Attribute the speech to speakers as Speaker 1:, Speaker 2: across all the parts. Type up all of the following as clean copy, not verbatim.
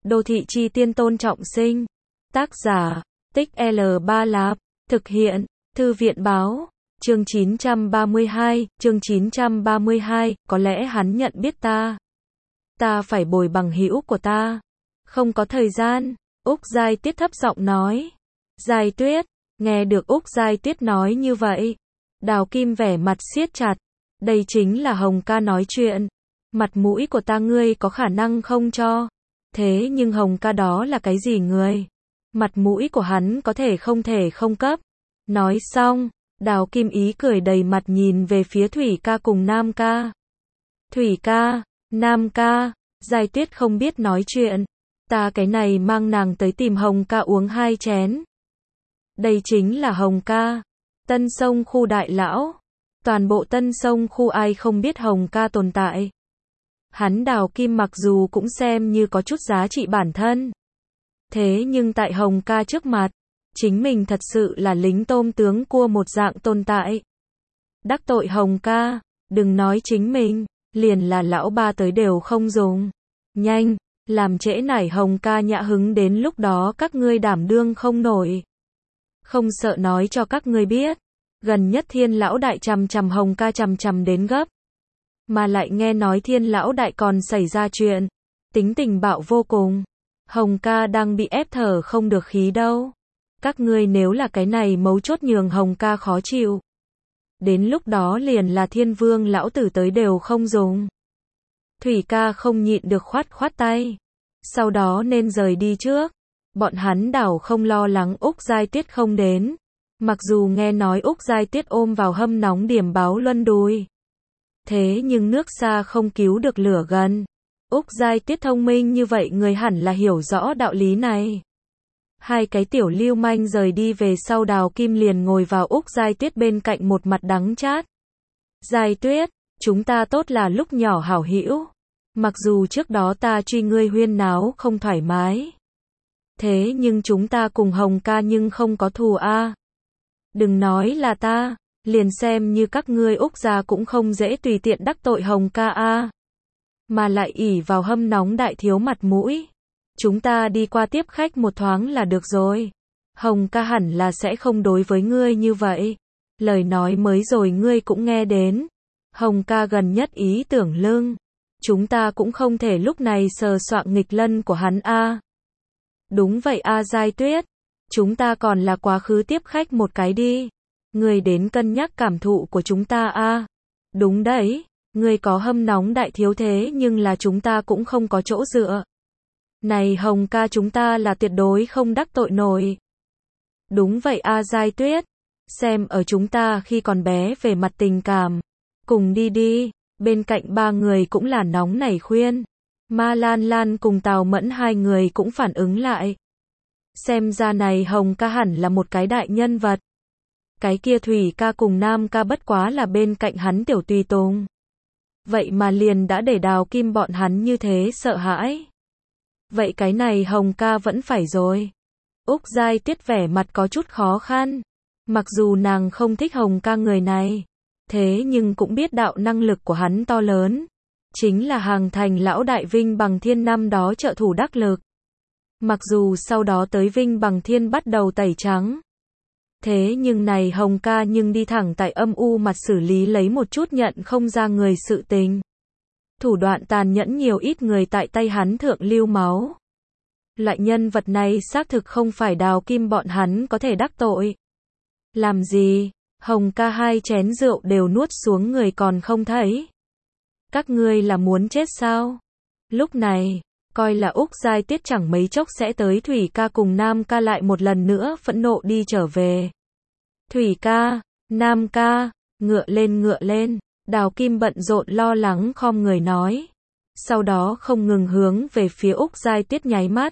Speaker 1: Đô thị chi tiên Tôn Trọng Sinh. Tác giả, Tích L Ba Lạp. Thực hiện, Thư viện báo. Chương 932, có lẽ hắn nhận biết ta. Ta phải bồi bằng hữu của ta. Không có thời gian, Úc Giai Tuyết thấp giọng nói. Giai Tuyết, nghe được Úc Giai Tuyết nói như vậy. Đào Kim vẻ mặt siết chặt. Đây chính là Hồng ca nói chuyện. Mặt mũi của ta ngươi có khả năng không cho. Thế nhưng Hồng ca đó là cái gì người? Mặt mũi của hắn có thể không cấp. Nói xong, Đào Kim ý cười đầy mặt nhìn về phía Thủy ca cùng Nam ca. Thủy ca, Nam ca, Giai Tuyết không biết nói chuyện. Ta cái này mang nàng tới tìm Hồng ca uống 2 chén. Đây chính là Hồng ca. Tân Sông khu đại lão. Toàn bộ Tân Sông khu ai không biết Hồng ca tồn tại. Hắn Đào Kim mặc dù cũng xem như có chút giá trị bản thân. Thế nhưng tại Hồng ca trước mặt, chính mình thật sự là lính tôm tướng cua một dạng tồn tại. Đắc tội Hồng ca, đừng nói chính mình, liền là lão ba tới đều không dùng. Nhanh, làm trễ nải Hồng ca nhã hứng đến lúc đó các ngươi đảm đương không nổi. Không sợ nói cho các ngươi biết, gần nhất Thiên lão đại chằm Hồng ca chằm đến gấp. Mà lại nghe nói Thiên lão đại còn xảy ra chuyện, tính tình bạo vô cùng. Hồng ca đang bị ép thở không được khí đâu. Các ngươi nếu là cái này mấu chốt nhường Hồng ca khó chịu. Đến lúc đó liền là Thiên vương lão tử tới đều không dùng. Thủy ca không nhịn được khoát tay. Sau đó nên rời đi trước. Bọn hắn đảo không lo lắng Úc Giai Tuyết không đến. Mặc dù nghe nói Úc Giai Tuyết ôm vào hâm nóng điểm báo luân đùi. Thế nhưng nước xa không cứu được lửa gần. Úc Giai Tuyết thông minh như vậy người hẳn là hiểu rõ đạo lý này. 2 cái tiểu lưu manh rời đi về sau Đào Kim liền ngồi vào Úc Giai Tuyết bên cạnh một mặt đắng chát. Giai Tuyết, chúng ta tốt là lúc nhỏ hảo hữu. Mặc dù trước đó ta truy ngươi huyên náo không thoải mái. Thế nhưng chúng ta cùng Hồng ca nhưng không có thù a. Đừng nói là ta, liền xem như các ngươi Úc gia cũng không dễ tùy tiện đắc tội Hồng ca a. Mà lại ỷ vào hâm nóng đại thiếu mặt mũi. Chúng ta đi qua tiếp khách một thoáng là được rồi. Hồng ca hẳn là sẽ không đối với ngươi như vậy. Lời nói mới rồi ngươi cũng nghe đến. Hồng ca gần nhất ý tưởng lưng. Chúng ta cũng không thể lúc này sờ soạng nghịch lân của hắn a. Đúng vậy a Giai Tuyết. Chúng ta còn là quá khứ tiếp khách một cái đi. Ngươi đến cân nhắc cảm thụ của chúng ta a. Đúng đấy. Ngươi có hâm nóng đại thiếu thế nhưng là chúng ta cũng không có chỗ dựa. Này Hồng ca chúng ta là tuyệt đối không đắc tội nổi. Đúng vậy a Giai Tuyết. Xem ở chúng ta khi còn bé về mặt tình cảm. Cùng đi đi. Bên cạnh 3 người cũng là nóng nảy khuyên. Ma Lan Lan cùng Tào Mẫn 2 người cũng phản ứng lại. Xem ra này Hồng ca hẳn là một cái đại nhân vật. Cái kia Thủy ca cùng Nam ca bất quá là bên cạnh hắn tiểu tùy tùng. Vậy mà liền đã để Đào Kim bọn hắn như thế sợ hãi. Vậy cái này Hồng ca vẫn phải rồi. Úc Giai Tuyết vẻ mặt có chút khó khăn. Mặc dù nàng không thích Hồng ca người này. Thế nhưng cũng biết đạo năng lực của hắn to lớn. Chính là hàng thành lão đại Vinh Bằng Thiên năm đó trợ thủ đắc lực. Mặc dù sau đó tới Vinh Bằng Thiên bắt đầu tẩy trắng. Thế nhưng này Hồng ca nhưng đi thẳng tại âm u mặt xử lý lấy một chút nhận không ra người sự tình. Thủ đoạn tàn nhẫn nhiều ít người tại tay hắn thượng lưu máu. Loại nhân vật này xác thực không phải Đào Kim bọn hắn có thể đắc tội. Làm gì? Hồng ca 2 chén rượu đều nuốt xuống người còn không thấy. Các ngươi là muốn chết sao? Lúc này, coi là Úc Giai Tuyết chẳng mấy chốc sẽ tới Thủy ca cùng Nam ca lại một lần nữa phẫn nộ đi trở về. Thủy ca, Nam ca, ngựa lên. Đào Kim bận rộn lo lắng khom người nói. Sau đó không ngừng hướng về phía Úc Giai Tuyết nháy mắt.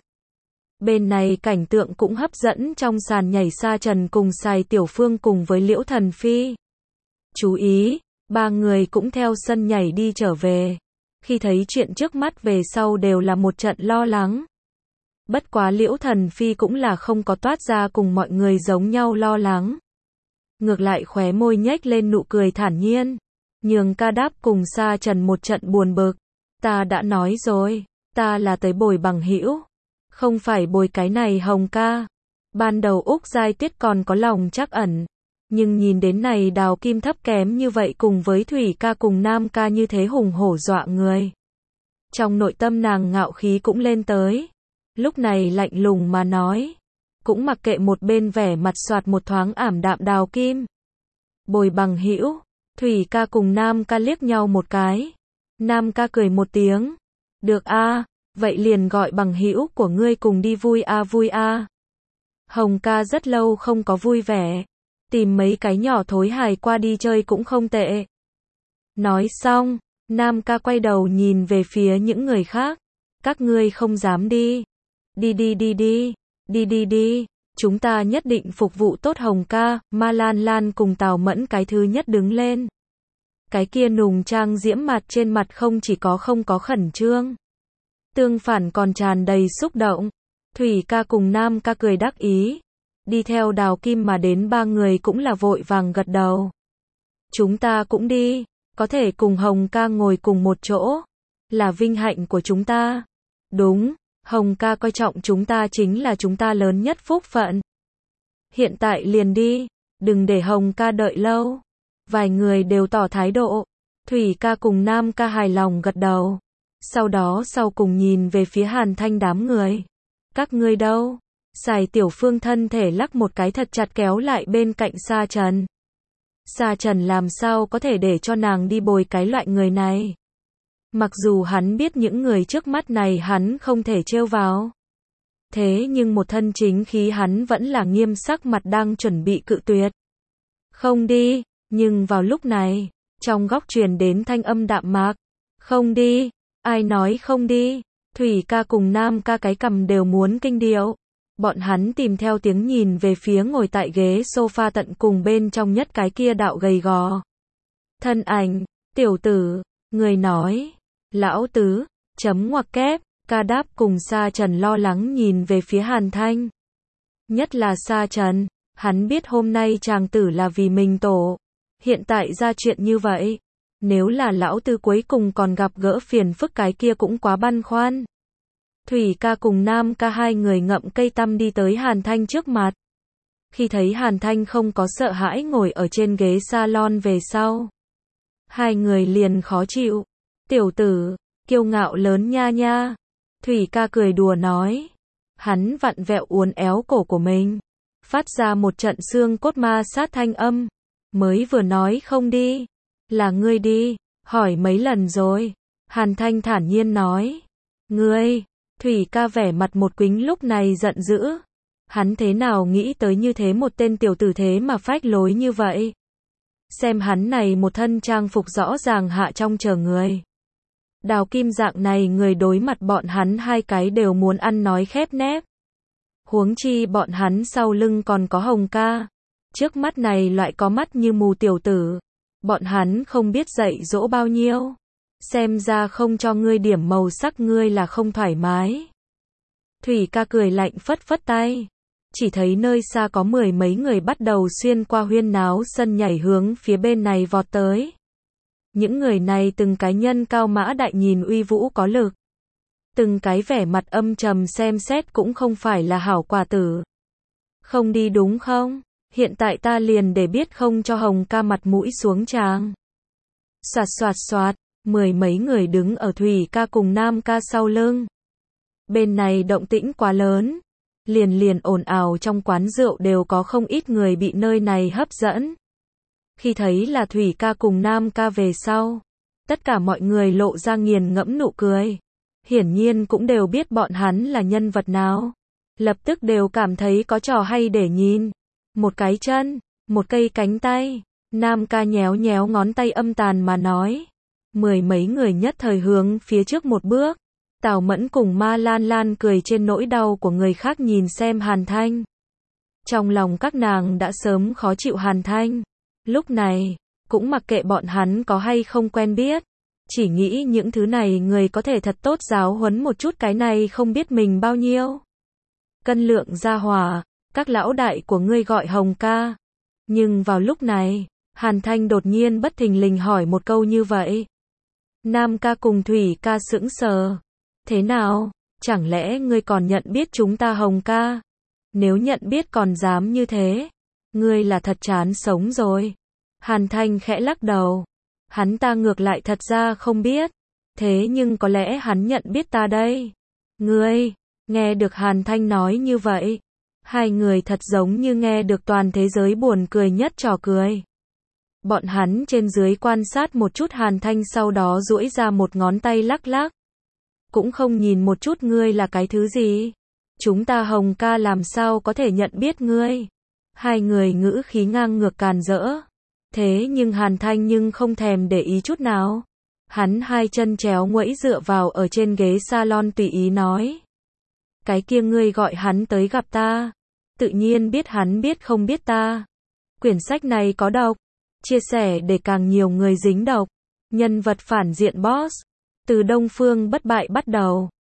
Speaker 1: Bên này cảnh tượng cũng hấp dẫn trong sàn nhảy Sa Trần cùng Sài Tiểu Phương cùng với Liễu Thần Phi. Chú ý, 3 người cũng theo sân nhảy đi trở về. Khi thấy chuyện trước mắt về sau đều là một trận lo lắng. Bất quá Liễu Thần Phi cũng là không có toát ra cùng mọi người giống nhau lo lắng. Ngược lại khóe môi nhếch lên nụ cười thản nhiên. Nhường ca đáp cùng Sa Trần một trận buồn bực. Ta đã nói rồi, ta là tới bồi bằng hữu. Không phải bồi cái này Hồng ca. Ban đầu Úc Giai Tuyết còn có lòng trắc ẩn. Nhưng nhìn đến này Đào Kim thấp kém như vậy cùng với Thủy ca cùng Nam ca như thế hùng hổ dọa người. Trong nội tâm nàng ngạo khí cũng lên tới. Lúc này lạnh lùng mà nói. Cũng mặc kệ một bên vẻ mặt soạt một thoáng ảm đạm Đào Kim. Bồi bằng hữu, Thủy ca cùng Nam ca liếc nhau một cái. Nam ca cười một tiếng. Được a, vậy liền gọi bằng hữu của ngươi cùng đi vui a vui a. Hồng ca rất lâu không có vui vẻ. Tìm mấy cái nhỏ thối hài qua đi chơi cũng không tệ. Nói xong, Nam ca quay đầu nhìn về phía những người khác. Các ngươi không dám đi. Đi. Chúng ta nhất định phục vụ tốt Hồng ca. Ma Lan Lan cùng Tào Mẫn cái thứ nhất đứng lên. Cái kia nùng trang diễm mặt trên mặt không chỉ có không có khẩn trương. Tương phản còn tràn đầy xúc động. Thủy ca cùng Nam ca cười đắc ý. Đi theo Đào Kim mà đến ba người cũng là vội vàng gật đầu. Chúng ta cũng đi. Có thể cùng Hồng ca ngồi cùng một chỗ. Là vinh hạnh của chúng ta. Đúng. Hồng ca coi trọng chúng ta chính là chúng ta lớn nhất phúc phận. Hiện tại liền đi. Đừng để Hồng ca đợi lâu. Vài người đều tỏ thái độ. Thủy ca cùng Nam ca hài lòng gật đầu. Sau đó sau cùng nhìn về phía Hàn Thanh đám người. Các ngươi đâu? Sài Tiểu Phương thân thể lắc một cái thật chặt kéo lại bên cạnh Sa Trần. Sa Trần làm sao có thể để cho nàng đi bồi cái loại người này. Mặc dù hắn biết những người trước mắt này hắn không thể trêu vào. Thế nhưng một thân chính khí hắn vẫn là nghiêm sắc mặt đang chuẩn bị cự tuyệt. Không đi, nhưng vào lúc này, trong góc truyền đến thanh âm đạm mạc. Không đi, ai nói không đi, Thủy ca cùng Nam ca cái cằm đều muốn kinh điệu. Bọn hắn tìm theo tiếng nhìn về phía ngồi tại ghế sofa tận cùng bên trong nhất cái kia đạo gầy gò. Thân ảnh, tiểu tử, người nói, lão tứ, chấm ngoặc kép, ca đáp cùng Sa Trần lo lắng nhìn về phía Hàn Thanh. Nhất là Sa Trần, hắn biết hôm nay chàng tử là vì mình tổ. Hiện tại ra chuyện như vậy, nếu là lão tứ cuối cùng còn gặp gỡ phiền phức cái kia cũng quá băn khoăn. Thủy ca cùng Nam ca hai người ngậm cây tăm đi tới Hàn Thanh trước mặt. Khi thấy Hàn Thanh không có sợ hãi ngồi ở trên ghế salon về sau. Hai người liền khó chịu. Tiểu tử, kiêu ngạo lớn nha nha. Thủy ca cười đùa nói. Hắn vặn vẹo uốn éo cổ của mình. Phát ra một trận xương cốt ma sát thanh âm. Mới vừa nói không đi. Là ngươi đi, hỏi mấy lần rồi. Hàn Thanh thản nhiên nói. Ngươi, Thủy ca vẻ mặt một quính lúc này giận dữ. Hắn thế nào nghĩ tới như thế một tên tiểu tử thế mà phách lối như vậy. Xem hắn này một thân trang phục rõ ràng hạ trong chờ người. Đào Kim dạng này người đối mặt bọn hắn hai cái đều muốn ăn nói khép nép. Huống chi bọn hắn sau lưng còn có Hồng ca. Trước mắt này loại có mắt như mù tiểu tử. Bọn hắn không biết dạy dỗ bao nhiêu. Xem ra không cho ngươi điểm màu sắc ngươi là không thoải mái. Thủy ca cười lạnh phất phất tay. Chỉ thấy nơi xa có mười mấy người bắt đầu xuyên qua huyên náo sân nhảy hướng phía bên này vọt tới. Những người này từng cái nhân cao mã đại nhìn uy vũ có lực. Từng cái vẻ mặt âm trầm xem xét cũng không phải là hảo quả tử. Không đi đúng không? Hiện tại ta liền để biết không cho Hồng ca mặt mũi xuống tràng. Soạt, mười mấy người đứng ở Thủy ca cùng Nam ca sau lưng. Bên này động tĩnh quá lớn. Liền ồn ào trong quán rượu đều có không ít người bị nơi này hấp dẫn. Khi thấy là Thủy ca cùng Nam ca về sau. Tất cả mọi người lộ ra nghiền ngẫm nụ cười. Hiển nhiên cũng đều biết bọn hắn là nhân vật nào. Lập tức đều cảm thấy có trò hay để nhìn. Một cái chân, một cây cánh tay. Nam ca nhéo nhéo ngón tay âm tàn mà nói. Mười mấy người nhất thời hướng phía trước một bước. Tào Mẫn cùng Ma Lan Lan cười trên nỗi đau của người khác nhìn xem Hàn Thanh. Trong lòng các nàng đã sớm khó chịu Hàn Thanh. Lúc này, cũng mặc kệ bọn hắn có hay không quen biết. Chỉ nghĩ những thứ này người có thể thật tốt giáo huấn một chút cái này không biết mình bao nhiêu. Cân lượng gia hỏa, các lão đại của ngươi gọi Hồng ca. Nhưng vào lúc này, Hàn Thanh đột nhiên bất thình lình hỏi một câu như vậy. Nam ca cùng Thủy ca sững sờ. Thế nào? Chẳng lẽ ngươi còn nhận biết chúng ta Hồng ca? Nếu nhận biết còn dám như thế, ngươi là thật chán sống rồi. Hàn Thanh khẽ lắc đầu. Hắn ta ngược lại thật ra không biết. Thế nhưng có lẽ hắn nhận biết ta đây. Ngươi, nghe được Hàn Thanh nói như vậy. Hai người thật giống như nghe được toàn thế giới buồn cười nhất trò cười. Bọn hắn trên dưới quan sát một chút Hàn Thanh sau đó duỗi ra một ngón tay lắc lắc. Cũng không nhìn một chút ngươi là cái thứ gì. Chúng ta Hồng ca làm sao có thể nhận biết ngươi. Hai người ngữ khí ngang ngược càn rỡ. Thế nhưng Hàn Thanh nhưng không thèm để ý chút nào. Hắn hai chân chéo nguẫy dựa vào ở trên ghế salon tùy ý nói. Cái kia ngươi gọi hắn tới gặp ta. Tự nhiên biết hắn biết không biết ta. Quyển sách này có độc. Chia sẻ để càng nhiều người dính độc. Nhân vật phản diện boss. Từ Đông Phương Bất Bại bắt đầu.